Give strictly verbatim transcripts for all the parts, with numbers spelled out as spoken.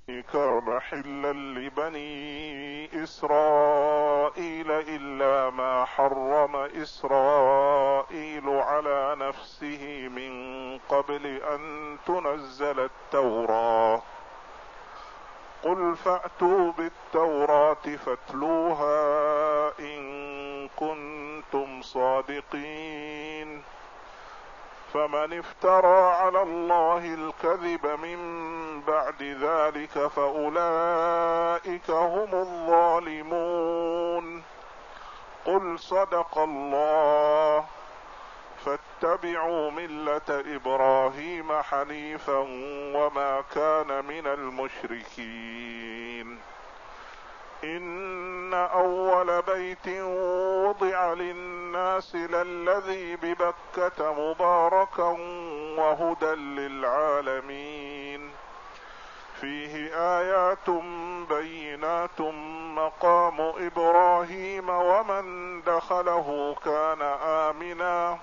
كان حلا لبني إسرائيل إلا ما حرم إسرائيل على نفسه من قبل أن تنزل التوراة. قل فأتوا بالتوراة فاتلوها إن كنتم صادقين. فمن افترى على الله الكذب من بعد ذلك فأولئك هم الظالمون. قل صدق الله فاتبعوا ملة إبراهيم حنيفا وما كان من المشركين. إن أول بيت وضع للناس للذي ببكة مباركا وهدى للعالمين فيه آيات بينات مقام إبراهيم ومن دخله كان آمنا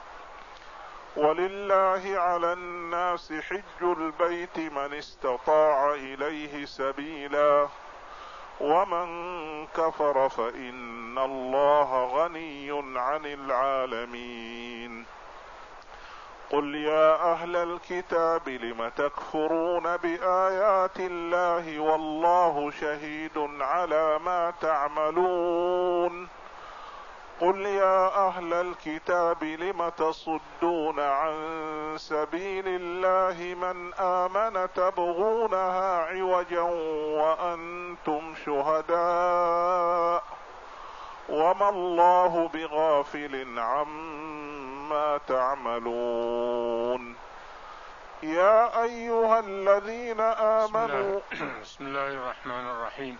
ولله على الناس حج البيت من استطاع إليه سبيلا ومن كفر فإن الله غني عن العالمين. قل يا أهل الكتاب لم تكفرون بآيات الله والله شهيد على ما تعملون. قل يا أهل الكتاب لم تصدون عن سبيل الله من آمن تبغونها عوجا وأنتم شهداء وما الله بغافل عما تعملون. يا أيها الذين آمنوا بسم الله الرحمن الرحيم.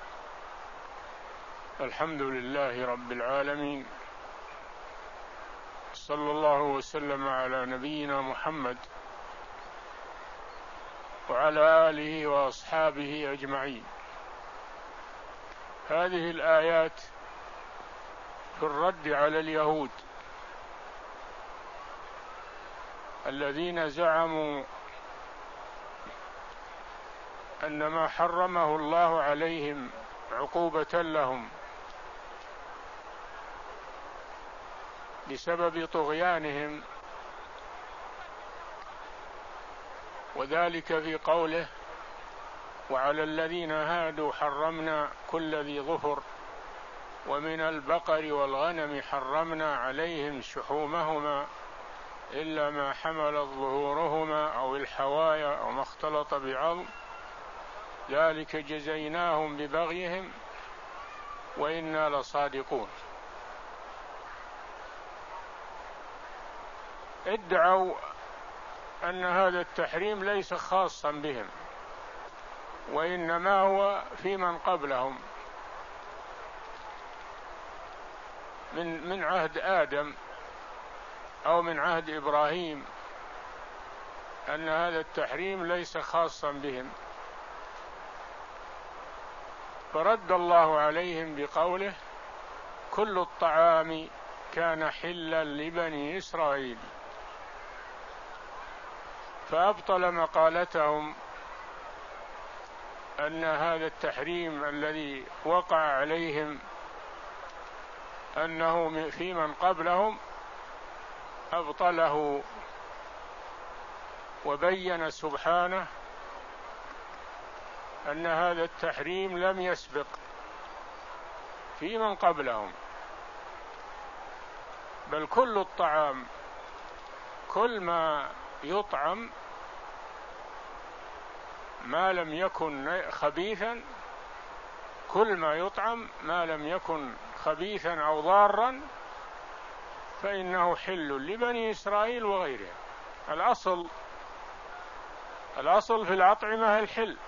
الحمد لله رب العالمين، صلى الله وسلم على نبينا محمد وعلى آله وأصحابه أجمعين. هذه الآيات في الرد على اليهود الذين زعموا أن ما حرمه الله عليهم عقوبة لهم بسبب طغيانهم، وذلك في قوله: وعلى الذين هادوا حرمنا كل ذي ظفر ومن البقر والغنم حرمنا عليهم شحومهما إلا ما حملت ظهورهما أو الحوايا أو ما اختلط بعظم ذلك جزيناهم ببغيهم وإنا لصادقون. ادعوا أن هذا التحريم ليس خاصا بهم وإنما هو في من قبلهم من من عهد آدم أو من عهد إبراهيم، أن هذا التحريم ليس خاصا بهم. فرد الله عليهم بقوله: كل الطعام كان حلا لبني إسرائيل، فأبطل مقالتهم أن هذا التحريم الذي وقع عليهم أنه في من قبلهم، أبطله وبين سبحانه أن هذا التحريم لم يسبق في من قبلهم، بل كل الطعام، كل ما يطعم ما لم يكن خبيثا، كل ما يطعم ما لم يكن خبيثا أو ضارا فإنه حل لبني إسرائيل وغيرهم. الأصل الأصل في الأطعمة الحل،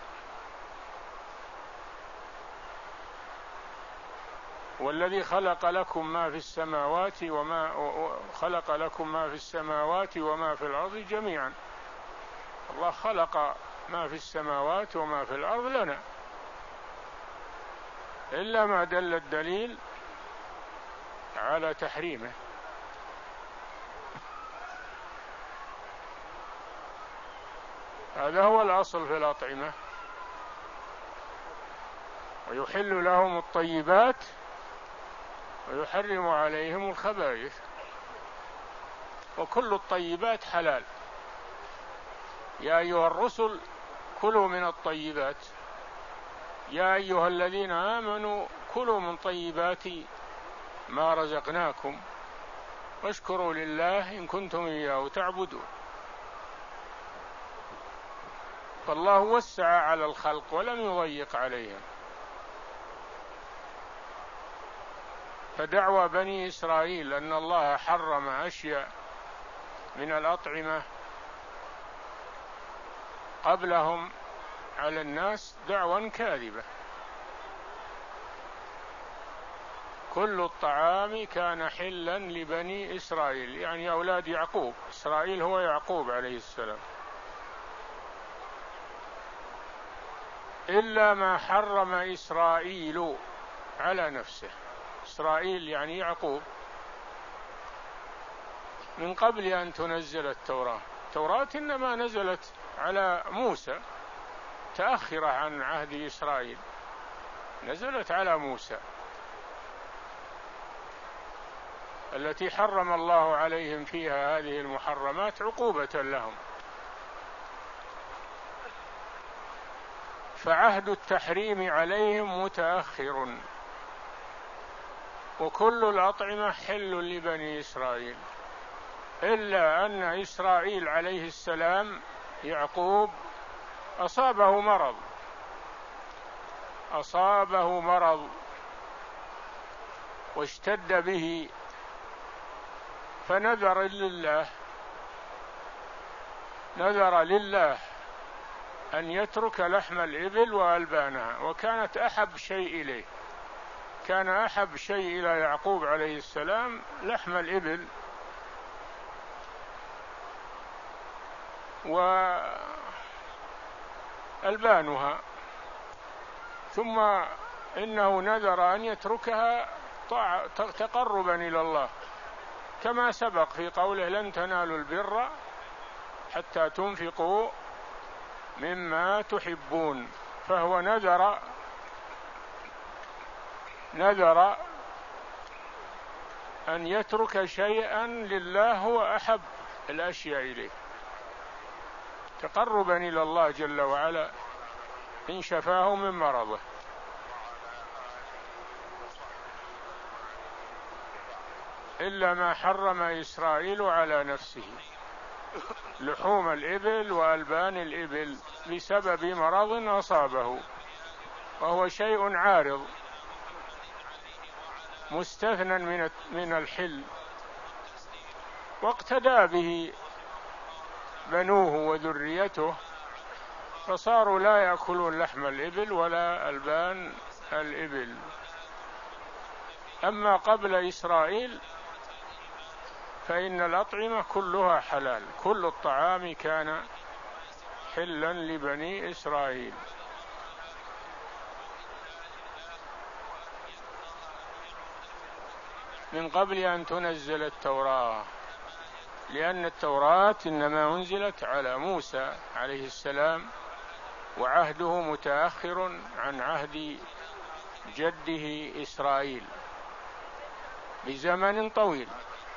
والذي خلق لكم ما في السماوات وما خلق لكم ما في السماوات وما في الأرض جميعا. الله خلق ما في السماوات وما في الأرض لنا، إلا ما دل الدليل على تحريمه. هذا هو الأصل في الأطعمة. ويحل لهم الطيبات ويحرم عليهم الخبائث، وكل الطيبات حلال. يا أيها الرسل كلوا من الطيبات، يا أيها الذين آمنوا كلوا من طيبات ما رزقناكم واشكروا لله إن كنتم إياه تعبدون. فالله وسع على الخلق ولم يضيق عليهم. فدعوى بني إسرائيل أن الله حرم أشياء من الأطعمة قبلهم على الناس دعوى كاذبة. كل الطعام كان حلا لبني إسرائيل، يعني أولاد يعقوب. إسرائيل هو يعقوب عليه السلام، إلا ما حرم إسرائيل على نفسه. إسرائيل يعني يعقوب، من قبل أن تنزل التوراة. التوراة إنما نزلت على موسى، تأخر عن عهد إسرائيل، نزلت على موسى التي حرم الله عليهم فيها هذه المحرمات عقوبة لهم. فعهد التحريم عليهم متأخر، وكل الأطعمة حل لبني إسرائيل، إلا أن إسرائيل عليه السلام يعقوب أصابه مرض أصابه مرض واشتد به، فنذر لله نذر لله أن يترك لحم الإبل وألبانها، وكانت أحب شيء إليه. كان أحب شيء إلى يعقوب عليه السلام لحم الإبل وألبانها، ثم إنه نذر أن يتركها تقربا إلى الله، كما سبق في قوله لن تنالوا البر حتى تنفقوا مما تحبون. فهو نذر نذر أن يترك شيئا لله هو أحب الأشياء إليه، تقربا إلى الله جل وعلا إن شفاه من مرضه. إلا ما حرم إسرائيل على نفسه لحوم الإبل وألبان الإبل بسبب مرض أصابه، وهو شيء عارض مستثنى من من الحل، واقتدى به بنوه وذريته، فصاروا لا يأكلون لحم الإبل ولا ألبان الإبل. أما قبل إسرائيل فإن الأطعمة كلها حلال، كل الطعام كان حلا لبني إسرائيل. من قبل أن تنزل التوراة، لأن التوراة إنما أنزلت على موسى عليه السلام، وعهده متأخر عن عهد جده إسرائيل بزمن طويل.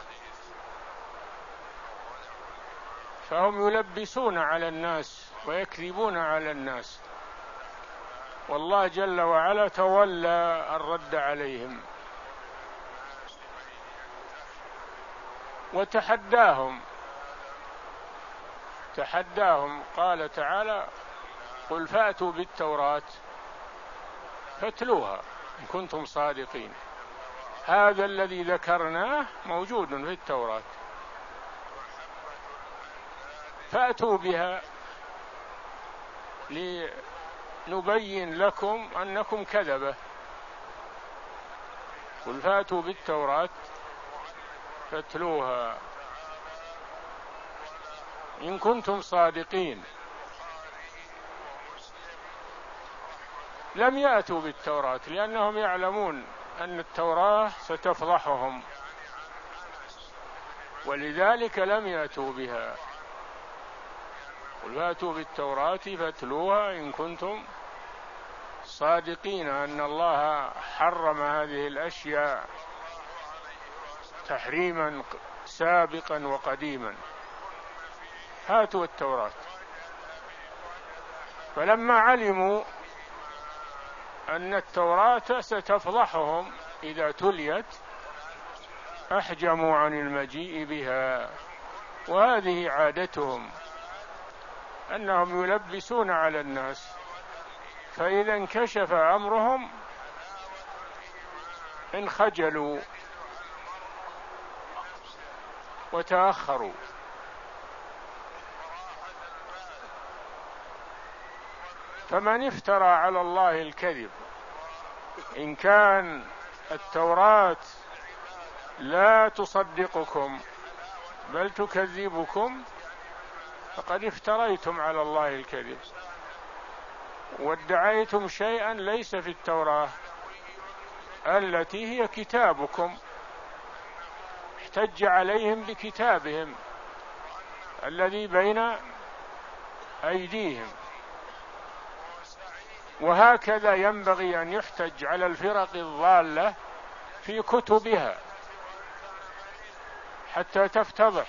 فهم يلبسون على الناس ويكذبون على الناس، والله جل وعلا تولى الرد عليهم وتحداهم تحداهم قال تعالى قل فأتوا بالتوراة فاتلوها إن كنتم صادقين. هذا الذي ذكرناه موجود في التوراة، فأتوا بها لنبين لكم أنكم كذبة. قل فأتوا بالتوراة فاتلوها إن كنتم صادقين. لم يأتوا بالتوراة لأنهم يعلمون أن التوراة ستفضحهم، ولذلك لم يأتوا بها. قل فأتوا بالتوراة فاتلوها إن كنتم صادقين أن الله حرم هذه الأشياء تحريما سابقا وقديما، هاتوا التوراة. فلما علموا أن التوراة ستفضحهم إذا تليت أحجموا عن المجيء بها، وهذه عادتهم أنهم يلبسون على الناس، فإذا انكشف أمرهم انخجلوا وتأخروا. فمن افترى على الله الكذب، إن كان التوراة لا تصدقكم بل تكذبكم فقد افتريتم على الله الكذب، وادعيتم شيئا ليس في التوراة التي هي كتابكم. احتج عليهم بكتابهم الذي بين أيديهم. وهكذا ينبغي أن يحتج على الفرق الضالة في كتبها حتى تفتضح.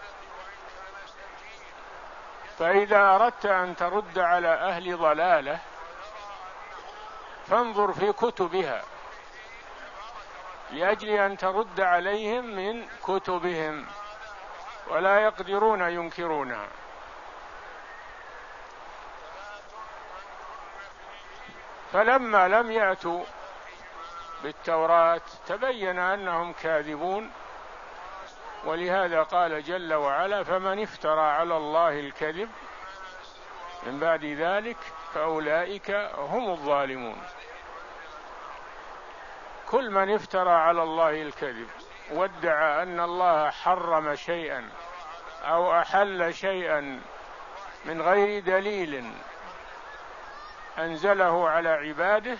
فإذا أردت أن ترد على أهل ضلالة فانظر في كتبها لأجل أن ترد عليهم من كتبهم، ولا يقدرون ينكرونها. فلما لم يأتوا بالتوراة تبين أنهم كاذبون، ولهذا قال جل وعلا: فمن افترى على الله الكذب من بعد ذلك فأولئك هم الظالمون. كل من افترى على الله الكذب وادعى أن الله حرم شيئا أو أحل شيئا من غير دليل أنزله على عباده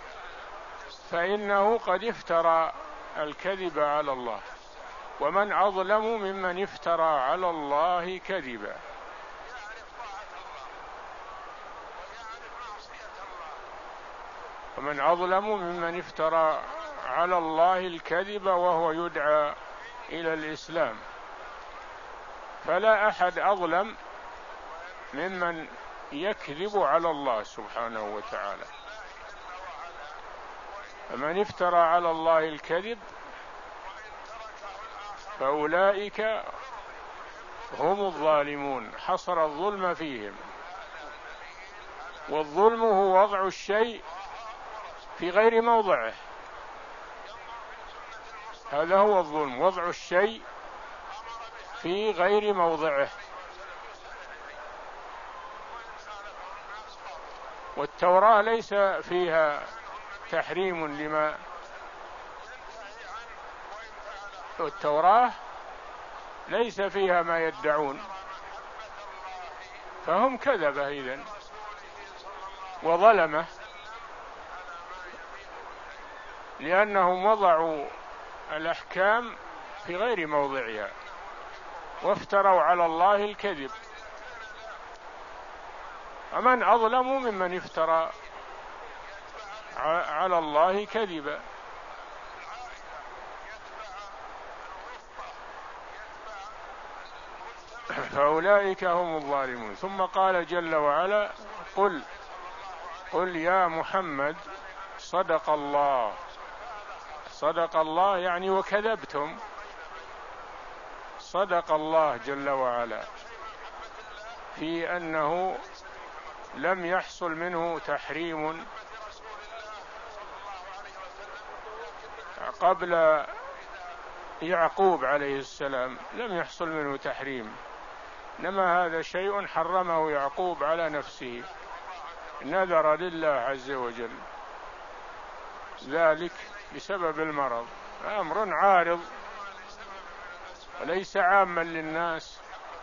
فإنه قد افترى الكذب على الله. ومن أظلم ممن افترى على الله كذبا. ومن أظلم ممن افترى على الله الكذب وهو يدعى إلى الإسلام. فلا أحد أظلم ممن يكذب على الله سبحانه وتعالى. فمن افترى على الله الكذب فأولئك هم الظالمون. حصر الظلم فيهم، والظلم هو وضع الشيء في غير موضعه، هذا هو الظلم، وضع الشيء في غير موضعه. والتوراة ليس فيها تحريم لما التوراة ليس فيها ما يدعون، فهم كذبة إذن وظلمة، لأنهم وضعوا الأحكام في غير موضعها وافتروا على الله الكذب. ومن أظلم ممن افترى على الله كذبا. فأولئك هم الظالمون. ثم قال جل وعلا: قل قل يا محمد صدق الله. صدق الله يعني وكذبتم. صدق الله جل وعلا في أنه لم يحصل منه تحريم قبل يعقوب عليه السلام، لم يحصل منه تحريم، إنما هذا شيء حرمه يعقوب على نفسه، نذر لله عز وجل ذلك بسبب المرض، أمر عارض وليس عاما للناس.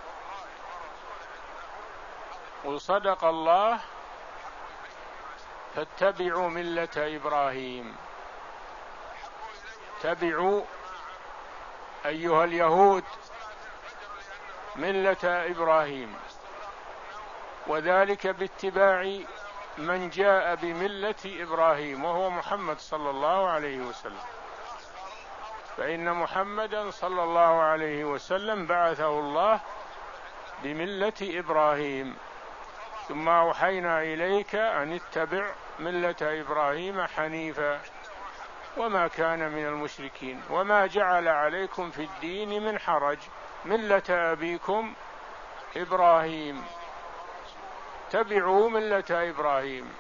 وصدق الله فاتبعوا ملة إبراهيم. اتبعوا أيها اليهود ملة إبراهيم، وذلك باتباع من جاء بملة إبراهيم وهو محمد صلى الله عليه وسلم، فإن محمدا صلى الله عليه وسلم بعثه الله بملة إبراهيم، ثم أوحينا إليك أن اتبع ملة إبراهيم حنيفا وما كان من المشركين وما جعل عليكم في الدين من حرج ملة أبيكم إبراهيم، اتبعوا ملة إبراهيم،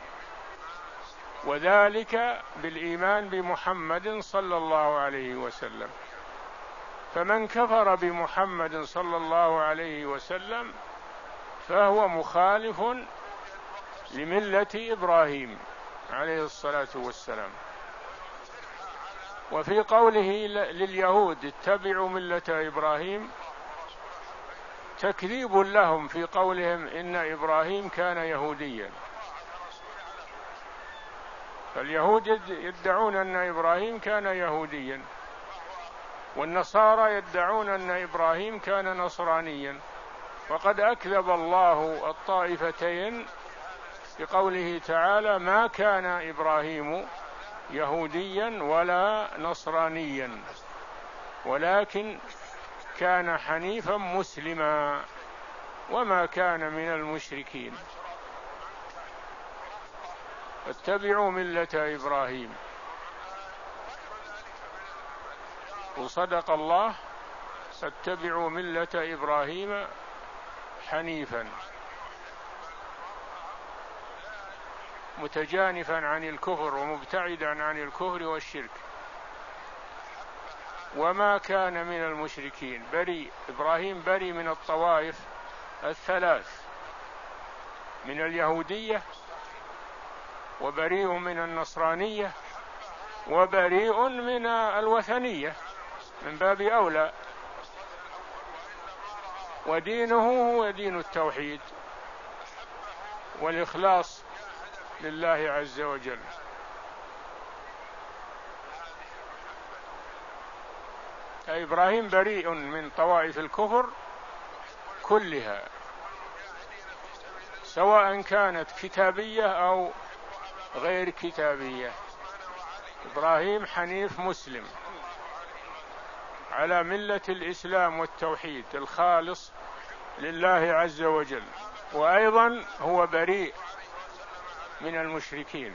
وذلك بالإيمان بمحمد صلى الله عليه وسلم. فمن كفر بمحمد صلى الله عليه وسلم فهو مخالف لملة إبراهيم عليه الصلاة والسلام. وفي قوله لليهود اتبعوا ملة إبراهيم تكذيب لهم في قولهم إن إبراهيم كان يهوديا، فاليهود يدعون أن إبراهيم كان يهوديا، والنصارى يدعون أن إبراهيم كان نصرانيا، وقد أكذب الله الطائفتين بقوله تعالى ما كان إبراهيم يهوديا ولا نصرانيا ولكن كان حنيفا مسلما وما كان من المشركين. اتبعوا ملة إبراهيم. وصدق الله، اتبعوا ملة إبراهيم حنيفا متجانفا عن الكفر ومبتعدا عن الكفر والشرك وما كان من المشركين. بريء إبراهيم بريء من الطوائف الثلاث، من اليهودية وبريء من النصرانية وبريء من الوثنية من باب أولى، ودينه هو دين التوحيد والإخلاص لله عز وجل. إبراهيم بريء من طوائف الكفر كلها سواء كانت كتابية أو غير كتابية. إبراهيم حنيف مسلم على ملة الإسلام والتوحيد الخالص لله عز وجل، وأيضا هو بريء من المشركين.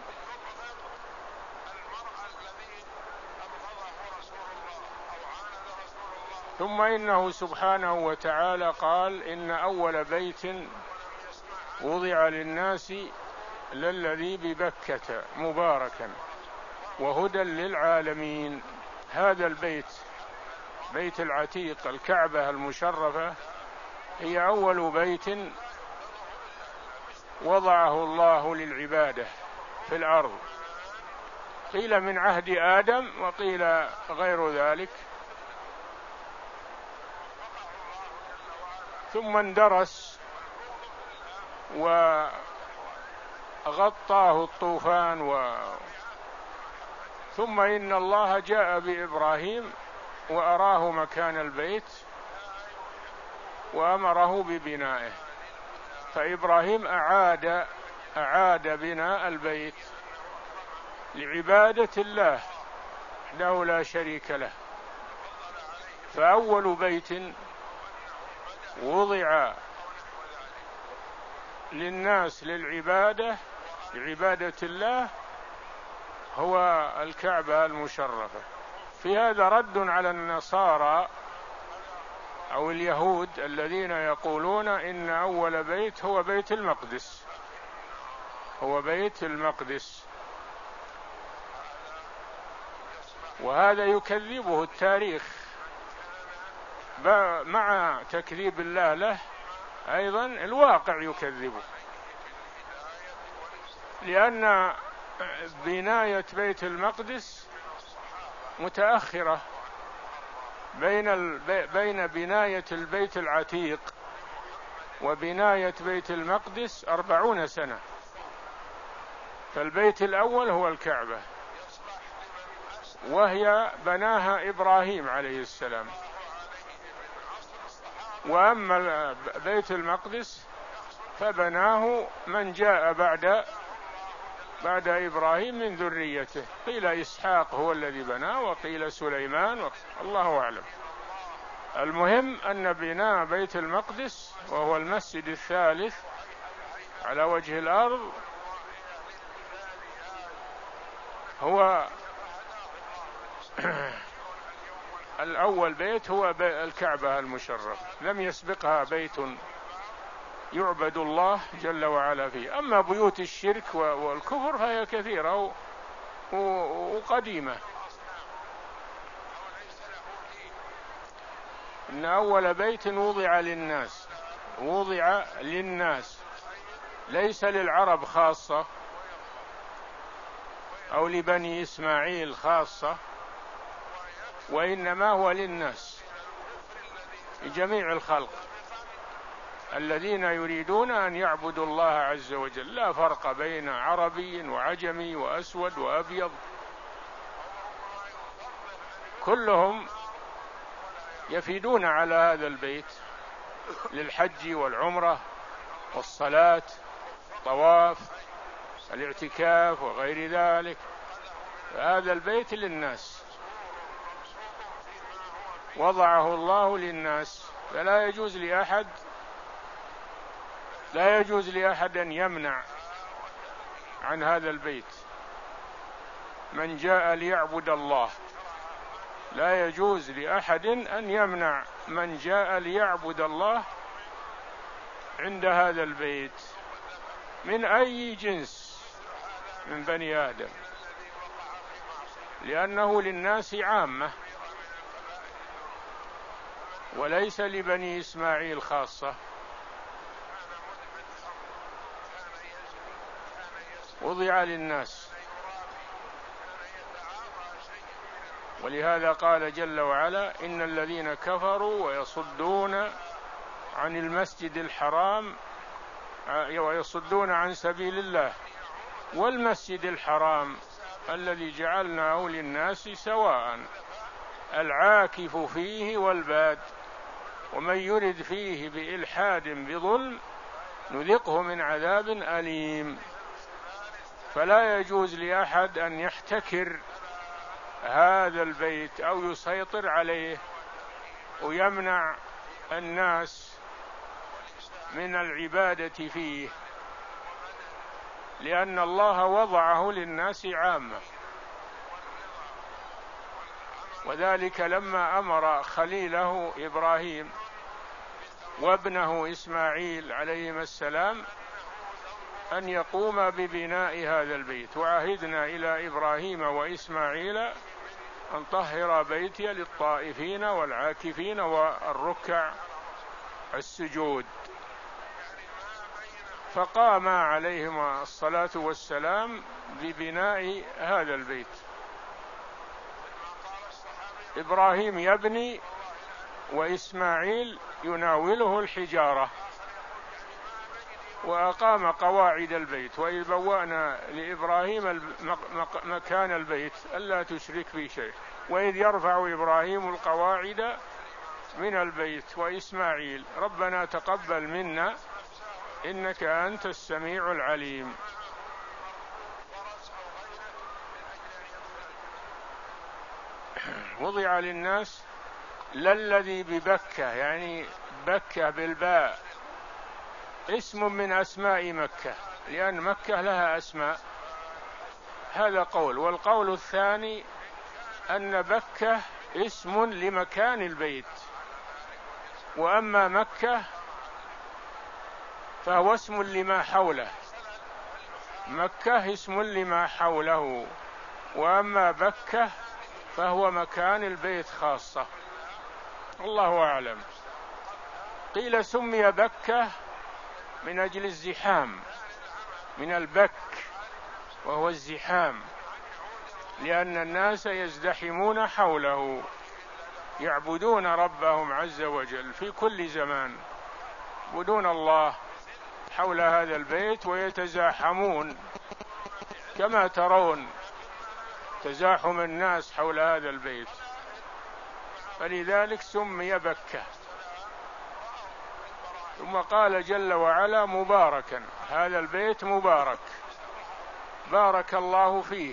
ثم إنه سبحانه وتعالى قال إن أول بيت وضع للناس للذي ببكة مباركا وهدى للعالمين. هذا البيت بيت العتيق الكعبة المشرفة هي أول بيت وضعه الله للعبادة في الأرض، قيل من عهد آدم وقيل غير ذلك، ثم اندرس وغطاه الطوفان و... ثم إن الله جاء بإبراهيم وأراه مكان البيت وأمره ببنائه، فإبراهيم أعاد أعاد بناء البيت لعبادة الله وحده لا شريك له. فأول بيت وضع للناس للعبادة لعبادة الله هو الكعبة المشرفة. في هذا رد على النصارى أو اليهود الذين يقولون إن أول بيت هو بيت المقدس هو بيت المقدس، وهذا يكذبه التاريخ مع تكذيب الله له، أيضا الواقع يكذبه، لأن بناية بيت المقدس متأخرة بين بين بناية البيت العتيق وبناية بيت المقدس أربعون سنة، فالبيت الأول هو الكعبة وهي بناها إبراهيم عليه السلام، وأما بيت المقدس فبناه من جاء بعد بعد إبراهيم من ذريته، قيل إسحاق هو الذي بناه وقيل سليمان وقيل الله أعلم. المهم أن بناء بيت المقدس وهو المسجد الثالث على وجه الأرض هو الأول بيت هو الكعبة المشرف، لم يسبقها بيت يعبد الله جل وعلا فيه. أما بيوت الشرك والكفر فهي كثيرة وقديمة. إن أول بيت وضع للناس، وضع للناس ليس للعرب خاصة أو لبني إسماعيل خاصة، وإنما هو للناس لجميع الخلق الذين يريدون أن يعبدوا الله عز وجل، لا فرق بين عربي وعجمي وأسود وأبيض، كلهم يفيدون على هذا البيت للحج والعمرة والصلاة، طواف، الاعتكاف وغير ذلك. هذا البيت للناس وضعه الله للناس، فلا يجوز لأحد لا يجوز لأحد أن يمنع عن هذا البيت. من جاء ليعبد الله لا يجوز لأحد أن يمنع من جاء ليعبد الله عند هذا البيت من أي جنس من بني آدم، لأنه للناس عامة وليس لبني إسماعيل خاصة. وضع للناس، ولهذا قال جل وعلا: إن الذين كفروا ويصدون عن المسجد الحرام ويصدون عن سبيل الله والمسجد الحرام الذي جعلناه للناس سواء العاكف فيه والباد، ومن يرد فيه بإلحاد بظلم نذقه من عذاب أليم. فلا يجوز لأحد أن يحتكر هذا البيت أو يسيطر عليه ويمنع الناس من العبادة فيه، لأن الله وضعه للناس عامة. وذلك لما أمر خليله إبراهيم وابنه إسماعيل عليهما السلام أن يقوم ببناء هذا البيت: وعهدنا إلى إبراهيم وإسماعيل أن طهر بيتي للطائفين والعاكفين والركع السجود. فقام عليهما الصلاة والسلام ببناء هذا البيت. إبراهيم يبني وإسماعيل يناوله الحجارة، وأقام قواعد البيت: وإذ بوأنا لإبراهيم مكان البيت ألا تشرك بي شيء، وإذ يرفع إبراهيم القواعد من البيت وإسماعيل ربنا تقبل منا إنك أنت السميع العليم. وضع للناس للذي ببكة، يعني بكة بالباء اسم من أسماء مكة، لأن مكة لها أسماء. هذا قول. والقول الثاني أن بكة اسم لمكان البيت، وأما مكة فهو اسم لما حوله. مكة اسم لما حوله، وأما بكة فهو مكان البيت خاصة. الله أعلم. قيل سمي بكة من أجل الزحام، من البك وهو الزحام، لأن الناس يزدحمون حوله يعبدون ربهم عز وجل في كل زمان، يعبدون الله حول هذا البيت ويتزاحمون كما ترون تزاحم الناس حول هذا البيت، فلذلك سمي بكة. ثم قال جل وعلا: مباركا، هذا البيت مبارك، بارك الله فيه،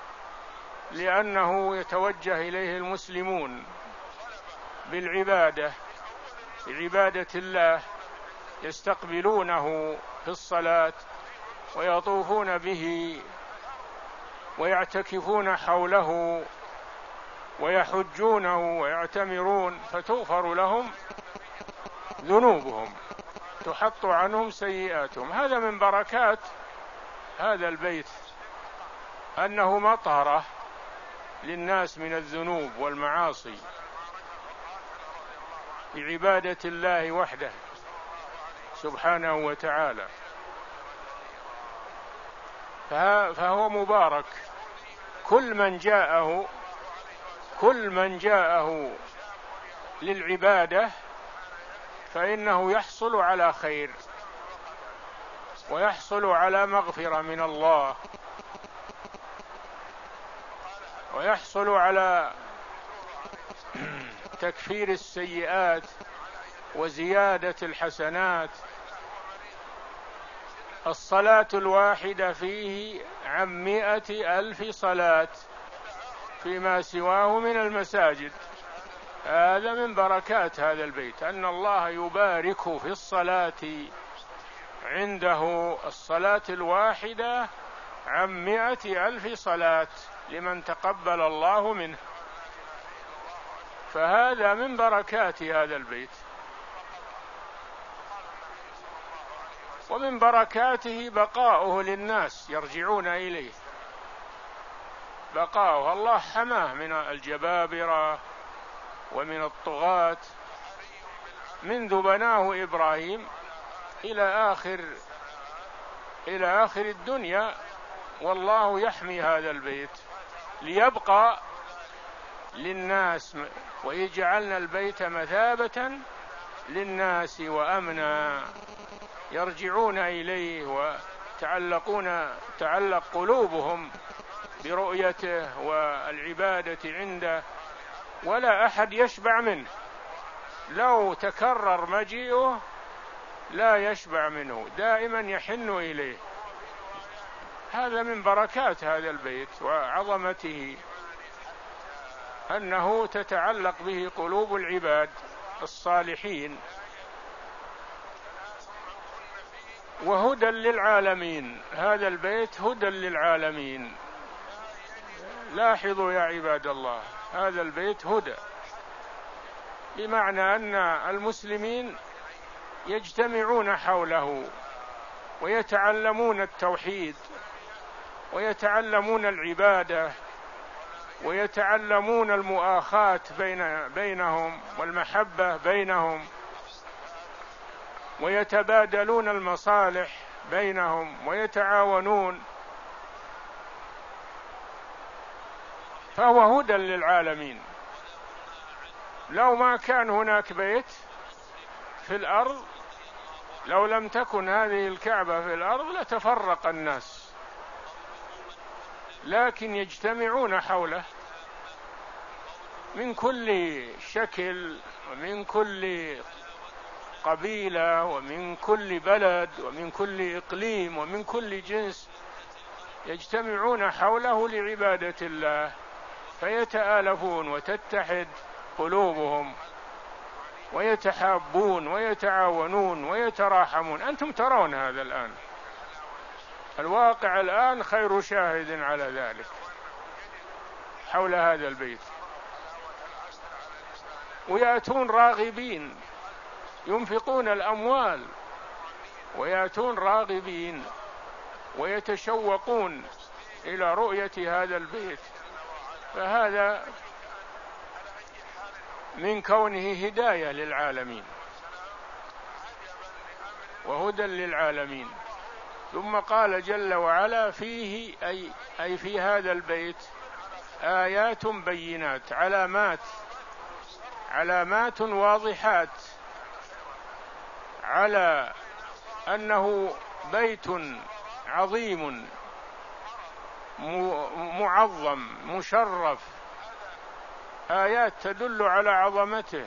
لأنه يتوجه إليه المسلمون بالعبادة، بعبادة الله، يستقبلونه في الصلاة ويطوفون به ويعتكفون حوله ويحجونه ويعتمرون، فتغفر لهم ذنوبهم، تحط عنهم سيئاتهم. هذا من بركات هذا البيت، أنه مطهرة للناس من الذنوب والمعاصي بعبادة الله وحده سبحانه وتعالى. فهو مبارك، كل من جاءه كل من جاءه للعبادة فإنه يحصل على خير، ويحصل على مغفرة من الله، ويحصل على تكفير السيئات وزيادة الحسنات. الصلاة الواحدة فيه عن مائة ألف صلاة فيما سواه من المساجد. هذا من بركات هذا البيت، أن الله يبارك في الصلاة عنده، الصلاة الواحدة عن مائة ألف صلاة لمن تقبل الله منه. فهذا من بركات هذا البيت. ومن بركاته بقاؤه للناس يرجعون إليه، بقاؤه، الله حماه من الجبابرة ومن الطغاة منذ بناه إبراهيم إلى آخر إلى آخر الدنيا، والله يحمي هذا البيت ليبقى للناس، ويجعلنا البيت مثابة للناس وأمنا، يرجعون إليه وتعلقون تعلق قلوبهم برؤيته والعبادة عنده، ولا أحد يشبع منه، لو تكرر مجيئه لا يشبع منه، دائما يحن إليه. هذا من بركات هذا البيت وعظمته، أنه تتعلق به قلوب العباد الصالحين، وهدى للعالمين. هذا البيت هدى للعالمين. لاحظوا يا عباد الله، هذا البيت هدى، بمعنى أن المسلمين يجتمعون حوله ويتعلمون التوحيد ويتعلمون العبادة ويتعلمون المؤاخاة بين بينهم والمحبة بينهم، ويتبادلون المصالح بينهم ويتعاونون. فهو هدى للعالمين. لو ما كان هناك بيت في الأرض، لو لم تكن هذه الكعبة في الأرض لتفرق الناس، لكن يجتمعون حوله من كل شكل ومن كل قبيلة ومن كل بلد ومن كل إقليم ومن كل جنس، يجتمعون حوله لعبادة الله، فيتآلفون وتتحد قلوبهم ويتحابون ويتعاونون ويتراحمون. أنتم ترون هذا الآن، الواقع الآن خير شاهد على ذلك حول هذا البيت. ويأتون راغبين، ينفقون الأموال ويأتون راغبين ويتشوقون إلى رؤية هذا البيت. فهذا من كونه هداية للعالمين وهدى للعالمين. ثم قال جل وعلا: فيه أي, أي في هذا البيت آيات بينات، علامات علامات واضحات على أنه بيت عظيم معظم مشرف، آيات تدل على عظمته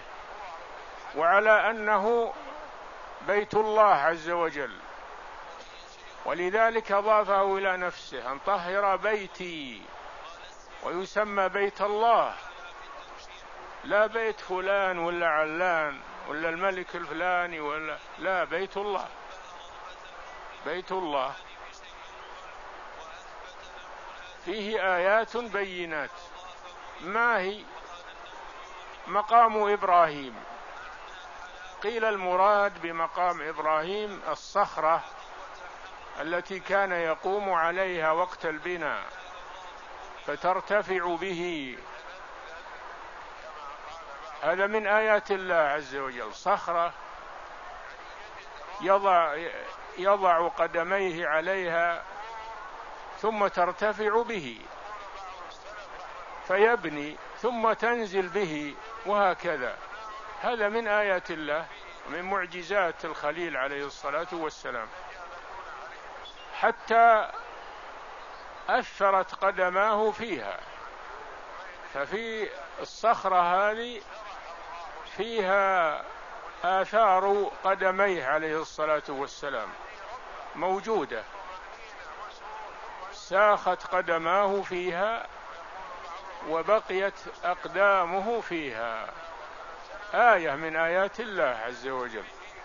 وعلى أنه بيت الله عز وجل. ولذلك أضافه إلى نفسه: أن طهر بيتي، ويسمى بيت الله، لا بيت فلان ولا علان ولا الملك الفلاني ولا لا، بيت الله، بيت الله فيه آيات بينات. ما هي؟ مقام إبراهيم. قيل المراد بمقام إبراهيم الصخرة التي كان يقوم عليها وقت البناء فترتفع به، هذا من آيات الله عز وجل. صخرة يضع يضع قدميه عليها ثم ترتفع به فيبني ثم تنزل به، وهكذا. هذا من آيات الله، من معجزات الخليل عليه الصلاة والسلام، حتى أثرت قدماه فيها. ففي الصخرة هذه فيها آثار قدميه عليه الصلاة والسلام موجودة، ساخت قدماه فيها وبقيت أقدامه فيها. آية من آيات الله عز وجل.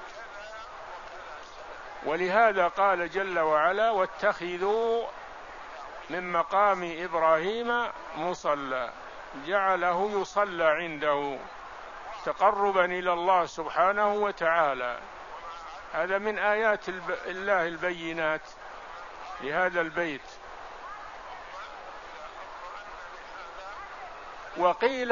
ولهذا قال جل وعلا: واتخذوا من مقام إبراهيم مصلى، جعله يصلى عنده تقربا إلى الله سبحانه وتعالى. هذا من آيات الله البينات لهذا البيت. وقيل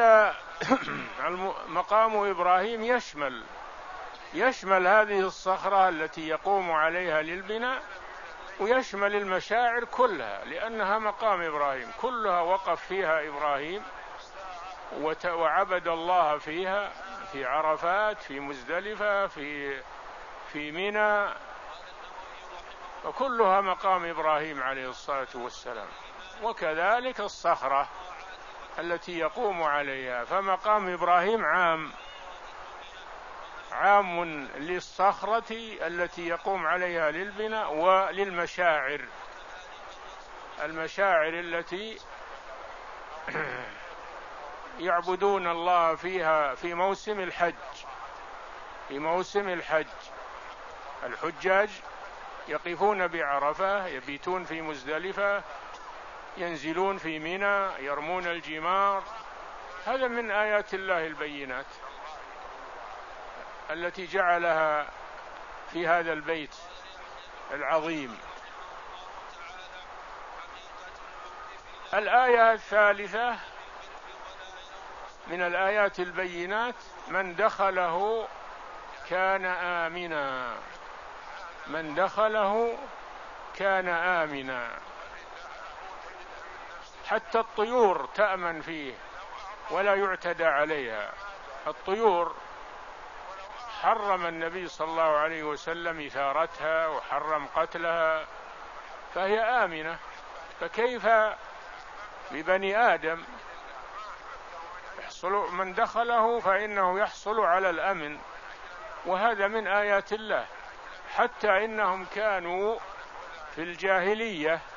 مقام إبراهيم يشمل يشمل هذه الصخرة التي يقوم عليها للبناء، ويشمل المشاعر كلها، لأنها مقام إبراهيم، كلها وقف فيها إبراهيم وعبد الله فيها، في عرفات، في مزدلفة، في في منى، وكلها مقام إبراهيم عليه الصلاة والسلام. وكذلك الصخرة التي يقوم عليها، فمقام إبراهيم عام عام للصخرة التي يقوم عليها للبناء وللمشاعر، المشاعر التي يعبدون الله فيها في موسم الحج. في موسم الحج الحجاج يقفون بعرفة، يبيتون في مزدلفة، ينزلون في منى، يرمون الجمار. هذا من آيات الله البينات التي جعلها في هذا البيت العظيم. الآية الثالثة من الآيات البينات: من دخله كان آمنا، من دخله كان آمنا. حتى الطيور تأمن فيه ولا يعتدى عليها. الطيور حرم النبي صلى الله عليه وسلم إثارتها وحرم قتلها، فهي آمنة، فكيف ببني آدم؟ يحصل من دخله فإنه يحصل على الأمن، وهذا من آيات الله. حتى إنهم كانوا في الجاهلية